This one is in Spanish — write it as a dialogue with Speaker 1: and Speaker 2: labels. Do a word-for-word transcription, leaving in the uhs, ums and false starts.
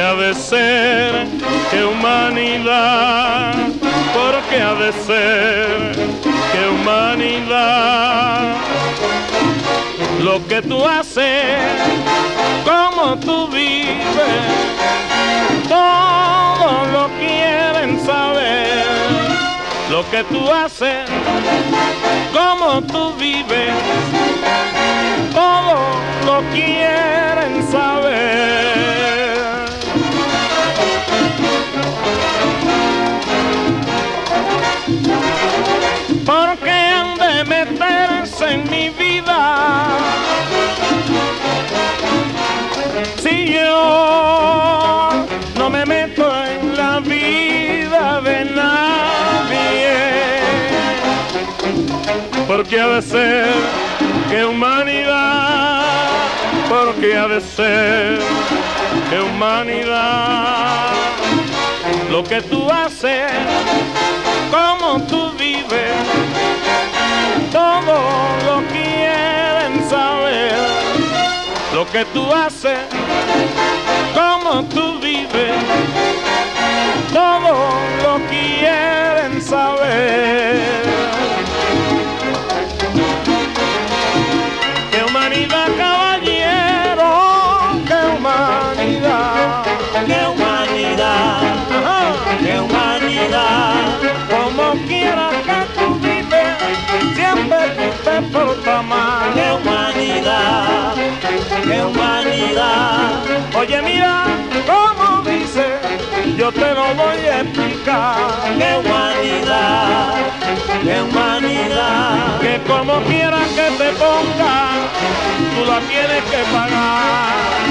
Speaker 1: ha de ser? ¡Qué humanidad! ¿Por qué ha de ser? ¡Qué humanidad! Lo que tú haces, cómo tú vives, todo lo quieren saber. Lo que tú haces, cómo tú vives, todo lo quieren saber. ¿Por qué han de meterse en mi vida? Si yo no me meto en la vida de nadie. Porque ha de ser que humanidad, porque ha de ser que humanidad. Lo que tú haces, cómo tú vives, todo lo quieren saber. Lo que tú haces, cómo tú vives, todo lo quieren saber. ¡Qué humanidad, caballero! ¡Qué humanidad!
Speaker 2: ¡Qué humanidad!
Speaker 1: Ajá.
Speaker 2: ¡Qué humanidad!
Speaker 1: Como quiera que tú vives, siempre tú te portas mal.
Speaker 2: ¡Qué humanidad! ¡Qué humanidad!
Speaker 1: Oye, mira cómo dice, yo te lo voy a explicar.
Speaker 2: ¡Qué humanidad! ¡Qué humanidad!
Speaker 1: Que como quiera que te ponga, tú la tienes que pagar.